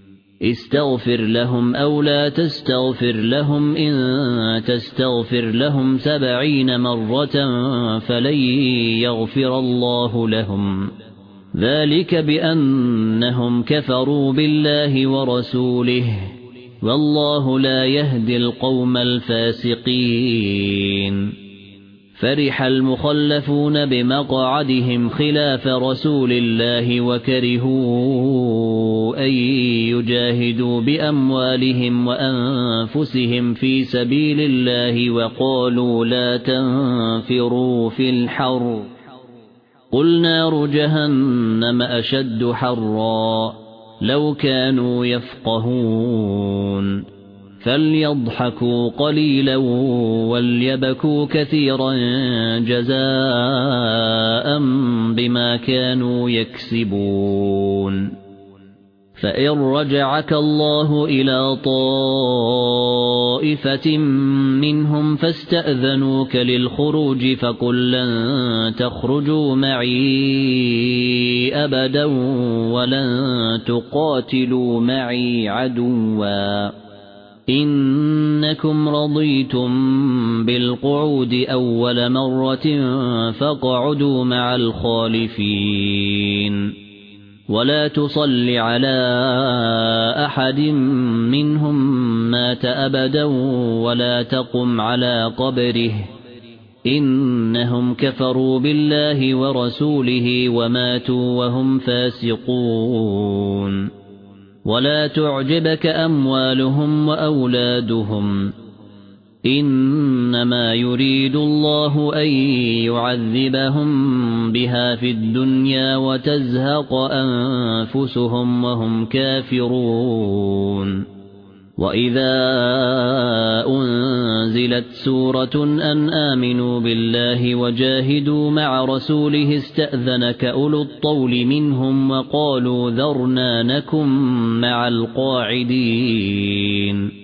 استغفر لهم أو لا تستغفر لهم إن تستغفر لهم 70 مرة فلن يغفر الله لهم ذلك بأنهم كفروا بالله ورسوله والله لا يهدي القوم الفاسقين فرح المخلفون بمقعدهم خلاف رسول الله وكرهوا أن يجاهدوا بأموالهم وأنفسهم في سبيل الله وقالوا لا تنفروا في الحر قل نار جهنم أشد حرا لو كانوا يفقهون فليضحكوا قليلا وليبكوا كثيرا جزاء بما كانوا يكسبون فإن رجعك الله إلى طائفة منهم فاستأذنوك للخروج فقل لن تخرجوا معي أبدا ولن تقاتلوا معي عدوا إنكم رضيتم بالقعود أول مرة فاقعدوا مع الخالفين ولا تصل على أحد منهم مات أبدا ولا تقم على قبره إنهم كفروا بالله ورسوله وماتوا وهم فاسقون ولا تعجبك أموالهم وأولادهم إنما يريد الله أن يعذبهم بها في الدنيا وتزهق أنفسهم وهم كافرون وإذا أنزلت سورة أن آمنوا بالله وجاهدوا مع رسوله استأذنك أولو الطول منهم وقالوا ذرنا نكن مع القاعدين